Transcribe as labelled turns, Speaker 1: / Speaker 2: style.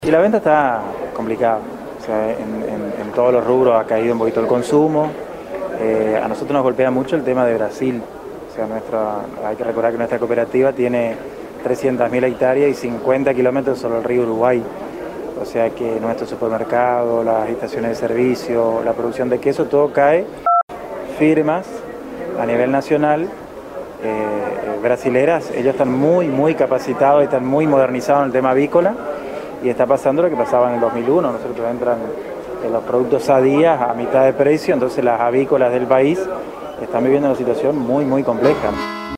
Speaker 1: Y la venta está complicada, o sea, en todos los rubros ha caído un poquito el consumo. A nosotros nos golpea mucho el tema de Brasil, o sea, hay que recordar que nuestra cooperativa tiene 300.000 hectáreas y 50 kilómetros sobre el río Uruguay. O sea que nuestro supermercado, las estaciones de servicio, la producción de queso, todo cae. Firmas a nivel nacional, brasileras, ellos están muy capacitados, están muy modernizados en el tema avícola. Y está pasando lo que pasaba en el 2001, nosotros entran los productos a días a mitad de precio, entonces las avícolas del país están viviendo una situación muy compleja.